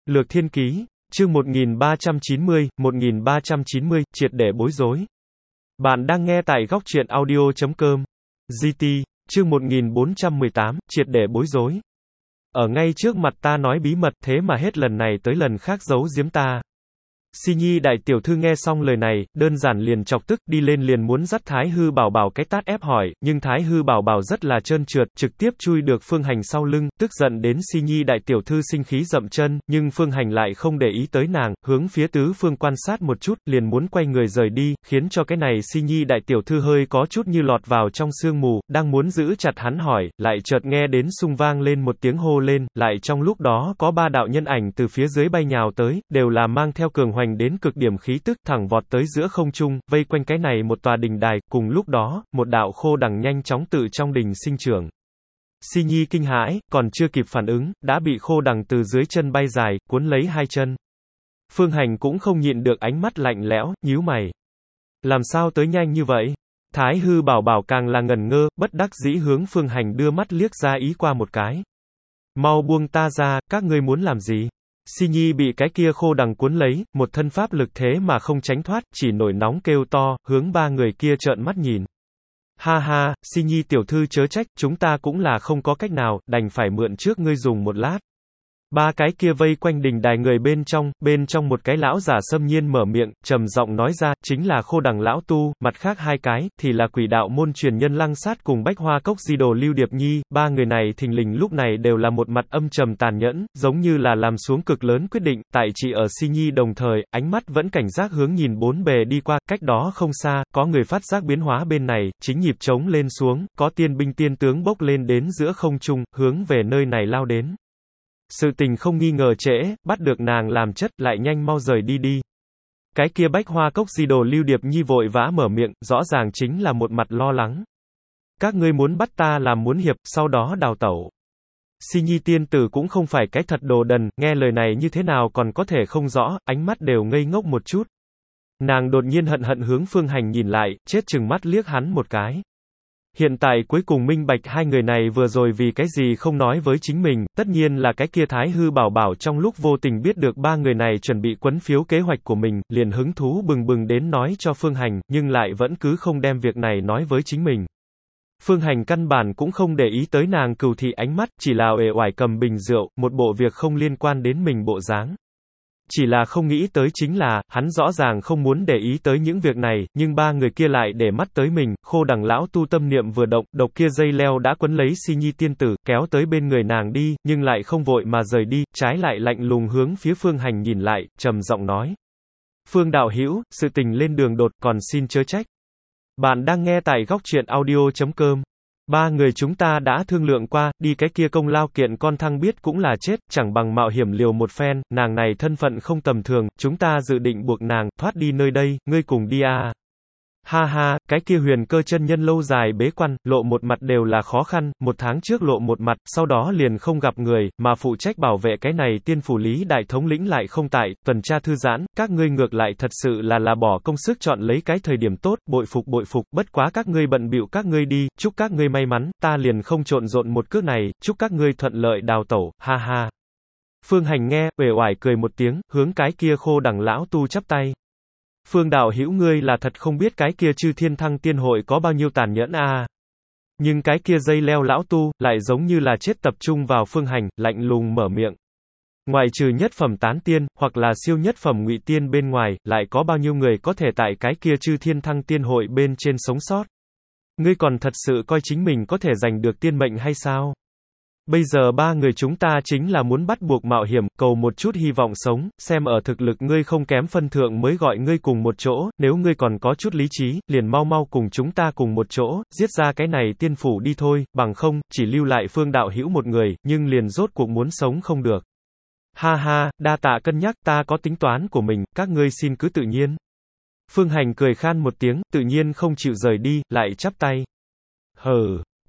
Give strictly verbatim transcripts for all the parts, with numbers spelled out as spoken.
Lược Thiên Ký, chương một nghìn ba trăm chín mươi, một nghìn ba trăm chín mươi, triệt để bối rối. Bạn đang nghe tại góc truyện audio chấm com. giê tê, chương một nghìn bốn trăm mười tám, triệt để bối rối. Ở ngay trước mặt ta nói bí mật, thế mà hết lần này tới lần khác giấu giếm ta. Si Nhi đại tiểu thư nghe xong lời này, đơn giản liền chọc tức, đi lên liền muốn dắt Thái Hư Bảo Bảo cái tát ép hỏi, nhưng Thái Hư Bảo Bảo rất là trơn trượt, trực tiếp chui được Phương Hành sau lưng, tức giận đến Si Nhi đại tiểu thư sinh khí dậm chân, nhưng Phương Hành lại không để ý tới nàng, hướng phía tứ phương quan sát một chút, liền muốn quay người rời đi, khiến cho cái này Si Nhi đại tiểu thư hơi có chút như lọt vào trong sương mù, đang muốn giữ chặt hắn hỏi, lại chợt nghe đến xung vang lên một tiếng hô lên, lại trong lúc đó có ba đạo nhân ảnh từ phía dưới bay nhào tới, đều là mang theo cường hoành đến cực điểm khí tức, thẳng vọt tới giữa không trung, vây quanh cái này một tòa đình đài, cùng lúc đó, một đạo khô đằng nhanh chóng tự trong đình sinh trưởng. Si Nhi kinh hãi, còn chưa kịp phản ứng, đã bị khô đằng từ dưới chân bay dài, cuốn lấy hai chân. Phương Hành cũng không nhịn được ánh mắt lạnh lẽo, nhíu mày. Làm sao tới nhanh như vậy? Thái Hư Bảo Bảo càng là ngần ngơ, bất đắc dĩ hướng Phương Hành đưa mắt liếc ra ý qua một cái. Mau buông ta ra, các ngươi muốn làm gì? Si Nhi bị cái kia khô đằng cuốn lấy, một thân pháp lực thế mà không tránh thoát, chỉ nổi nóng kêu to, hướng ba người kia trợn mắt nhìn. Ha ha, Si Nhi tiểu thư chớ trách, chúng ta cũng là không có cách nào, đành phải mượn trước ngươi dùng một lát. Ba cái kia vây quanh đình đài người bên trong, bên trong một cái lão giả xâm nhiên mở miệng, trầm giọng nói ra, chính là khô đằng lão tu, mặt khác hai cái, thì là quỷ đạo môn truyền nhân Lăng Sát cùng Bách Hoa Cốc di đồ Lưu Điệp Nhi, ba người này thình lình lúc này đều là một mặt âm trầm tàn nhẫn, giống như là làm xuống cực lớn quyết định, tại chỉ ở Si Nhi đồng thời, ánh mắt vẫn cảnh giác hướng nhìn bốn bề đi qua, cách đó không xa, có người phát giác biến hóa bên này, chính nhịp trống lên xuống, có tiên binh tiên tướng bốc lên đến giữa không trung, hướng về nơi này lao đến. Sự tình không nghi ngờ trễ, bắt được nàng làm chất, lại nhanh mau rời đi đi. Cái kia Bách Hoa Cốc di đồ Lưu Điệp Nhi vội vã mở miệng, rõ ràng chính là một mặt lo lắng. Các ngươi muốn bắt ta làm muốn hiệp, sau đó đào tẩu. Si Nhi tiên tử cũng không phải cái thật đồ đần, nghe lời này như thế nào còn có thể không rõ, ánh mắt đều ngây ngốc một chút. Nàng đột nhiên hận hận hướng Phương Hành nhìn lại, chết chừng mắt liếc hắn một cái. Hiện tại cuối cùng minh bạch hai người này vừa rồi vì cái gì không nói với chính mình, tất nhiên là cái kia Thái Hư Bảo Bảo trong lúc vô tình biết được ba người này chuẩn bị quấn phiếu kế hoạch của mình, liền hứng thú bừng bừng đến nói cho Phương Hành, nhưng lại vẫn cứ không đem việc này nói với chính mình. Phương Hành căn bản cũng không để ý tới nàng cừu thị ánh mắt, chỉ là uể oải cầm bình rượu, một bộ việc không liên quan đến mình bộ dáng. Chỉ là không nghĩ tới chính là, hắn rõ ràng không muốn để ý tới những việc này, nhưng ba người kia lại để mắt tới mình, khô đằng lão tu tâm niệm vừa động, độc kia dây leo đã quấn lấy Si Nhi tiên tử, kéo tới bên người nàng đi, nhưng lại không vội mà rời đi, trái lại lạnh lùng hướng phía Phương Hành nhìn lại, trầm giọng nói. Phương đạo hữu, sự tình lên đường đột, còn xin chớ trách. Bạn đang nghe tại góc truyện audio chấm com. Ba người chúng ta đã thương lượng qua, đi cái kia công lao kiện con thăng biết cũng là chết, chẳng bằng mạo hiểm liều một phen, nàng này thân phận không tầm thường, chúng ta dự định buộc nàng, thoát đi nơi đây, ngươi cùng đi à. Ha ha, cái kia huyền cơ chân nhân lâu dài bế quan, lộ một mặt đều là khó khăn, một tháng trước lộ một mặt, sau đó liền không gặp người, mà phụ trách bảo vệ cái này tiên phủ lý đại thống lĩnh lại không tại, tuần tra thư giãn, các ngươi ngược lại thật sự là là bỏ công sức chọn lấy cái thời điểm tốt, bội phục bội phục, bất quá các ngươi bận bịu các ngươi đi, chúc các ngươi may mắn, ta liền không trộn rộn một cước này, chúc các ngươi thuận lợi đào tẩu, ha ha. Phương Hành nghe, uể oải cười một tiếng, hướng cái kia khô đằng lão tu chắp tay. Phương đạo hữu ngươi là thật không biết cái kia Chư Thiên Thăng Tiên Hội có bao nhiêu tàn nhẫn a. À. Nhưng cái kia dây leo lão tu, lại giống như là chết tập trung vào Phương Hành, lạnh lùng mở miệng. Ngoài trừ nhất phẩm tán tiên, hoặc là siêu nhất phẩm ngụy tiên bên ngoài, lại có bao nhiêu người có thể tại cái kia Chư Thiên Thăng Tiên Hội bên trên sống sót? Ngươi còn thật sự coi chính mình có thể giành được tiên mệnh hay sao? Bây giờ ba người chúng ta chính là muốn bắt buộc mạo hiểm, cầu một chút hy vọng sống, xem ở thực lực ngươi không kém phân thượng mới gọi ngươi cùng một chỗ, nếu ngươi còn có chút lý trí, liền mau mau cùng chúng ta cùng một chỗ, giết ra cái này tiên phủ đi thôi, bằng không, chỉ lưu lại Phương đạo hữu một người, nhưng liền rốt cuộc muốn sống không được. Ha ha, đa tạ cân nhắc, ta có tính toán của mình, các ngươi xin cứ tự nhiên. Phương Hành cười khan một tiếng, tự nhiên không chịu rời đi, lại chắp tay. Hừ.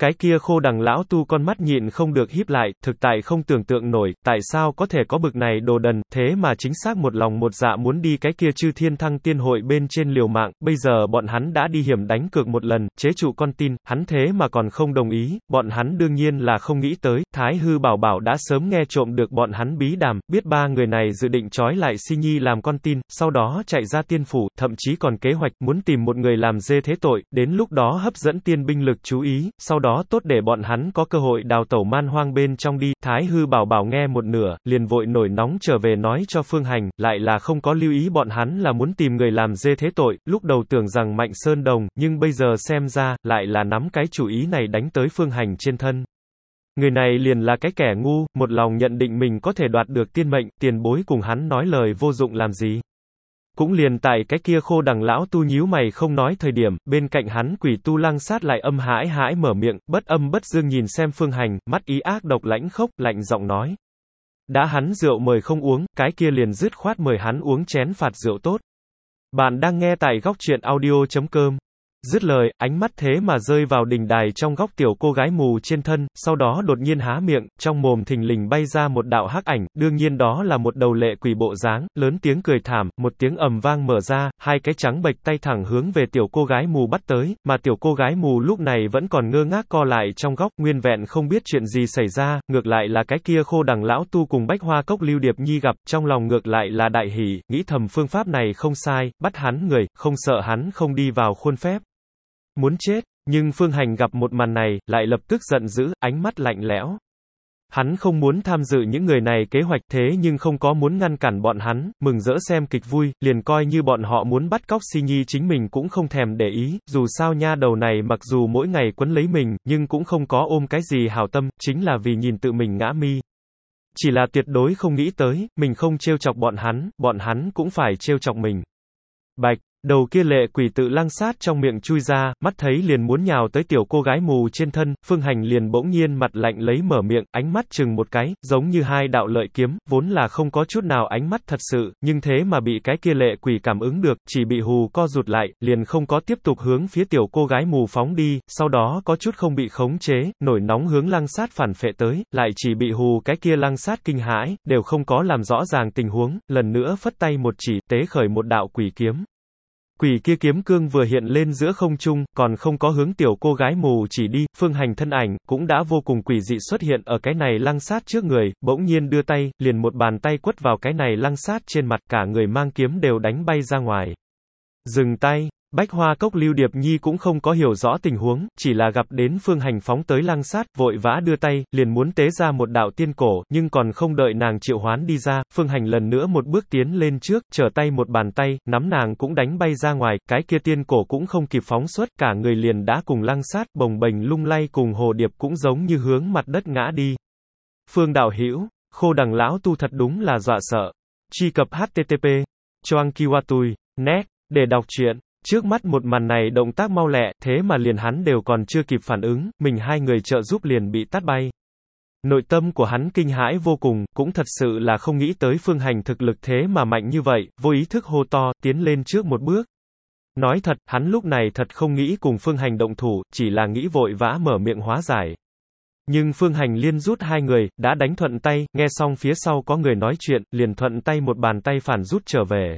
Cái kia khô đằng lão tu con mắt nhịn không được híp lại, thực tại không tưởng tượng nổi, tại sao có thể có bực này đồ đần, thế mà chính xác một lòng một dạ muốn đi cái kia chư thiên thăng tiên hội bên trên liều mạng, bây giờ bọn hắn đã đi hiểm đánh cược một lần, chế trụ con tin, hắn thế mà còn không đồng ý, bọn hắn đương nhiên là không nghĩ tới, Thái Hư Bảo Bảo đã sớm nghe trộm được bọn hắn bí đàm, biết ba người này dự định trói lại Si Nhi làm con tin, sau đó chạy ra tiên phủ, thậm chí còn kế hoạch muốn tìm một người làm dê thế tội, đến lúc đó hấp dẫn tiên binh lực chú ý, sau đó tốt để bọn hắn có cơ hội đào tẩu man hoang bên trong đi. Thái Hư Bảo Bảo nghe một nửa, liền vội nổi nóng trở về nói cho Phương Hành, lại là không có lưu ý bọn hắn là muốn tìm người làm dê thế tội, lúc đầu tưởng rằng Mạnh Sơn Đồng, nhưng bây giờ xem ra, lại là nắm cái chủ ý này đánh tới Phương Hành trên thân. Người này liền là cái kẻ ngu, một lòng nhận định mình có thể đoạt được tiên mệnh, tiền bối cùng hắn nói lời vô dụng làm gì. Cũng liền tại cái kia khô đằng lão tu nhíu mày không nói thời điểm, bên cạnh hắn quỷ tu Lăng Sát lại âm hãi hãi mở miệng, bất âm bất dương nhìn xem Phương Hành, mắt ý ác độc lãnh khốc, lạnh giọng nói. Đã hắn rượu mời không uống, cái kia liền dứt khoát mời hắn uống chén phạt rượu tốt. Bạn đang nghe tại góc truyện audio chấm com. Dứt lời, ánh mắt thế mà rơi vào đỉnh đài trong góc tiểu cô gái mù trên thân, sau đó đột nhiên há miệng, trong mồm thình lình bay ra một đạo hắc ảnh, đương nhiên đó là một đầu lệ quỷ bộ dáng, lớn tiếng cười thảm, một tiếng ầm vang mở ra, hai cái trắng bệch tay thẳng hướng về tiểu cô gái mù bắt tới, mà tiểu cô gái mù lúc này vẫn còn ngơ ngác co lại trong góc, nguyên vẹn không biết chuyện gì xảy ra, ngược lại là cái kia khô đằng lão tu cùng Bách Hoa Cốc Lưu Điệp Nhi gặp, trong lòng ngược lại là đại hỉ, nghĩ thầm phương pháp này không sai, bắt hắn người, không sợ hắn không đi vào khuôn phép. Muốn chết, nhưng Phương Hành gặp một màn này, lại lập tức giận dữ, ánh mắt lạnh lẽo. Hắn không muốn tham dự những người này kế hoạch thế nhưng không có muốn ngăn cản bọn hắn, mừng rỡ xem kịch vui, liền coi như bọn họ muốn bắt cóc Si Nhi chính mình cũng không thèm để ý, dù sao nha đầu này mặc dù mỗi ngày quấn lấy mình, nhưng cũng không có ôm cái gì hảo tâm, chính là vì nhìn tự mình ngã mi. Chỉ là tuyệt đối không nghĩ tới, mình không trêu chọc bọn hắn, bọn hắn cũng phải trêu chọc mình. Bạch. Đầu kia lệ quỷ tự Lăng Sát trong miệng chui ra, mắt thấy liền muốn nhào tới tiểu cô gái mù trên thân, Phương Hành liền bỗng nhiên mặt lạnh lấy mở miệng, ánh mắt chừng một cái, giống như hai đạo lợi kiếm, vốn là không có chút nào ánh mắt thật sự, nhưng thế mà bị cái kia lệ quỷ cảm ứng được, chỉ bị hù co rụt lại, liền không có tiếp tục hướng phía tiểu cô gái mù phóng đi, sau đó có chút không bị khống chế, nổi nóng hướng Lăng Sát phản phệ tới, lại chỉ bị hù cái kia Lăng Sát kinh hãi, đều không có làm rõ ràng tình huống, lần nữa phất tay một chỉ, tế khởi một đạo quỷ kiếm. Quỷ kia kiếm cương vừa hiện lên giữa không trung, còn không có hướng tiểu cô gái mù chỉ đi, Phương Hành thân ảnh, cũng đã vô cùng quỷ dị xuất hiện ở cái này Lăng Sát trước người, bỗng nhiên đưa tay, liền một bàn tay quất vào cái này Lăng Sát trên mặt, cả người mang kiếm đều đánh bay ra ngoài. Dừng tay. Bách Hoa Cốc Lưu Điệp Nhi cũng không có hiểu rõ tình huống, chỉ là gặp đến Phương Hành phóng tới Lăng Sát, vội vã đưa tay, liền muốn tế ra một đạo tiên cổ, nhưng còn không đợi nàng triệu hoán đi ra, Phương Hành lần nữa một bước tiến lên trước, trở tay một bàn tay, nắm nàng cũng đánh bay ra ngoài, cái kia tiên cổ cũng không kịp phóng xuất, cả người liền đã cùng Lăng Sát, bồng bềnh lung lay cùng hồ điệp cũng giống như hướng mặt đất ngã đi. Phương đạo hữu, khô đằng lão tu thật đúng là dọa sợ. Truy cập H T T P Choang Kiwatui net để đọc truyện. Trước mắt một màn này động tác mau lẹ, thế mà liền hắn đều còn chưa kịp phản ứng, mình hai người trợ giúp liền bị tát bay. Nội tâm của hắn kinh hãi vô cùng, cũng thật sự là không nghĩ tới Phương Hành thực lực thế mà mạnh như vậy, vô ý thức hô to, tiến lên trước một bước. Nói thật, hắn lúc này thật không nghĩ cùng Phương Hành động thủ, chỉ là nghĩ vội vã mở miệng hóa giải. Nhưng Phương Hành liên rút hai người, đã đánh thuận tay, nghe xong phía sau có người nói chuyện, liền thuận tay một bàn tay phản rút trở về.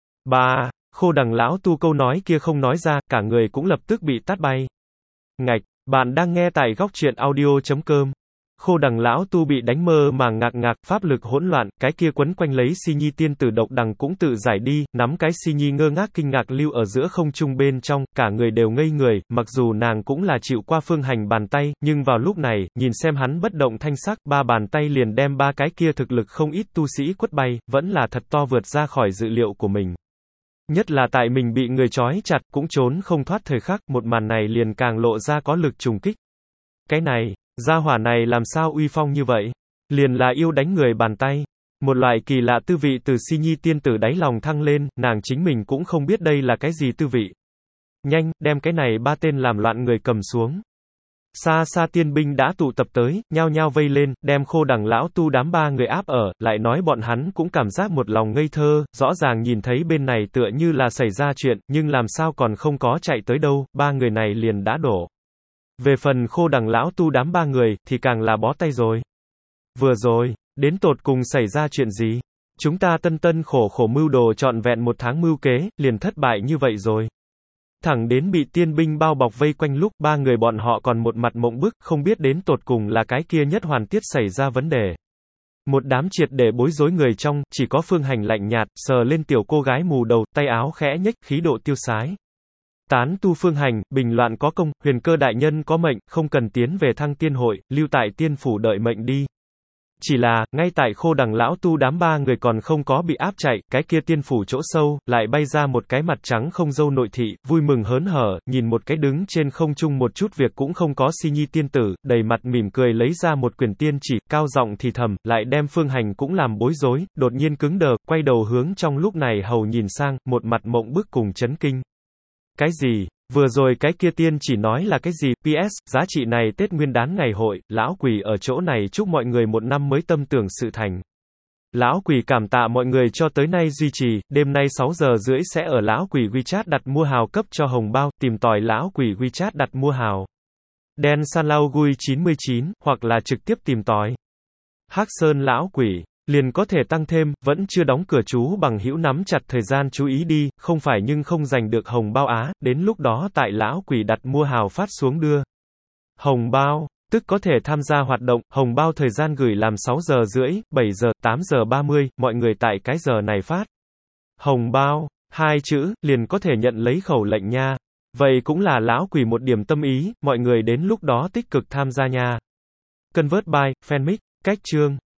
Ba. Khô đằng lão tu câu nói kia không nói ra, cả người cũng lập tức bị tát bay. Ngạch, bạn đang nghe tại góc truyện audio chấm com. Khô đằng lão tu bị đánh mơ màng ngạc ngạc, pháp lực hỗn loạn, cái kia quấn quanh lấy Si Nhi tiên tử độc đằng cũng tự giải đi, nắm cái Si Nhi ngơ ngác kinh ngạc lưu ở giữa không trung bên trong, cả người đều ngây người, mặc dù nàng cũng là chịu qua Phương Hành bàn tay, nhưng vào lúc này, nhìn xem hắn bất động thanh sắc, ba bàn tay liền đem ba cái kia thực lực không ít tu sĩ quất bay, vẫn là thật to vượt ra khỏi dự liệu của mình. Nhất là tại mình bị người trói chặt, cũng trốn không thoát thời khắc, một màn này liền càng lộ ra có lực trùng kích. Cái này, gia hỏa này làm sao uy phong như vậy? Liền là yêu đánh người bàn tay. Một loại kỳ lạ tư vị từ Si Nhi tiên tử đáy lòng thăng lên, nàng chính mình cũng không biết đây là cái gì tư vị. Nhanh, đem cái này ba tên làm loạn người cầm xuống. Xa xa tiên binh đã tụ tập tới, nhao nhao vây lên, đem khô đằng lão tu đám ba người áp ở, lại nói bọn hắn cũng cảm giác một lòng ngây thơ, rõ ràng nhìn thấy bên này tựa như là xảy ra chuyện, nhưng làm sao còn không có chạy tới đâu, ba người này liền đã đổ. Về phần Khô Đằng lão tu đám ba người, thì càng là bó tay rồi. Vừa rồi, đến tột cùng xảy ra chuyện gì? Chúng ta tân tân khổ khổ mưu đồ trọn vẹn một tháng mưu kế, liền thất bại như vậy rồi. Thẳng đến bị tiên binh bao bọc vây quanh lúc, ba người bọn họ còn một mặt mộng bức, không biết đến tột cùng là cái kia nhất hoàn tiết xảy ra vấn đề. Một đám triệt để bối rối người trong, chỉ có Phương Hành lạnh nhạt, sờ lên tiểu cô gái mù đầu, tay áo khẽ nhếch, khí độ tiêu sái. Tán tu Phương Hành, bình loạn có công, huyền cơ đại nhân có mệnh, không cần tiến về Thăng Tiên hội, lưu tại tiên phủ đợi mệnh đi. Chỉ là, ngay tại Khô Đằng lão tu đám ba người còn không có bị áp chạy, cái kia tiên phủ chỗ sâu, lại bay ra một cái mặt trắng không râu nội thị, vui mừng hớn hở, nhìn một cái đứng trên không trung một chút việc cũng không có si nhi tiên tử, đầy mặt mỉm cười lấy ra một quyển tiên chỉ, cao giọng thì thầm, lại đem Phương Hành cũng làm bối rối, đột nhiên cứng đờ, quay đầu hướng trong lúc này hầu nhìn sang, một mặt mộng bức cùng chấn kinh. Cái gì? Vừa rồi cái kia tiên chỉ nói là cái gì? pê ét, giá trị này Tết Nguyên đán ngày hội, lão quỷ ở chỗ này chúc mọi người một năm mới tâm tưởng sự thành. Lão quỷ cảm tạ mọi người cho tới nay duy trì, đêm nay sáu giờ rưỡi sẽ ở lão quỷ WeChat đặt mua hào cấp cho hồng bao, tìm tòi lão quỷ WeChat đặt mua hào. Đen San Lao Gui chín mươi chín, hoặc là trực tiếp tìm tòi. Hắc Sơn lão quỷ. Liền có thể tăng thêm, vẫn chưa đóng cửa chú bằng hữu nắm chặt thời gian chú ý đi, không phải nhưng không giành được hồng bao á, đến lúc đó tại lão quỷ đặt mua hào phát xuống đưa. Hồng bao, tức có thể tham gia hoạt động, hồng bao thời gian gửi làm sáu giờ rưỡi, bảy giờ, tám giờ ba mươi, mọi người tại cái giờ này phát. Hồng bao, hai chữ, liền có thể nhận lấy khẩu lệnh nha. Vậy cũng là lão quỷ một điểm tâm ý, mọi người đến lúc đó tích cực tham gia nha. Convert by, fanmic, cách chương.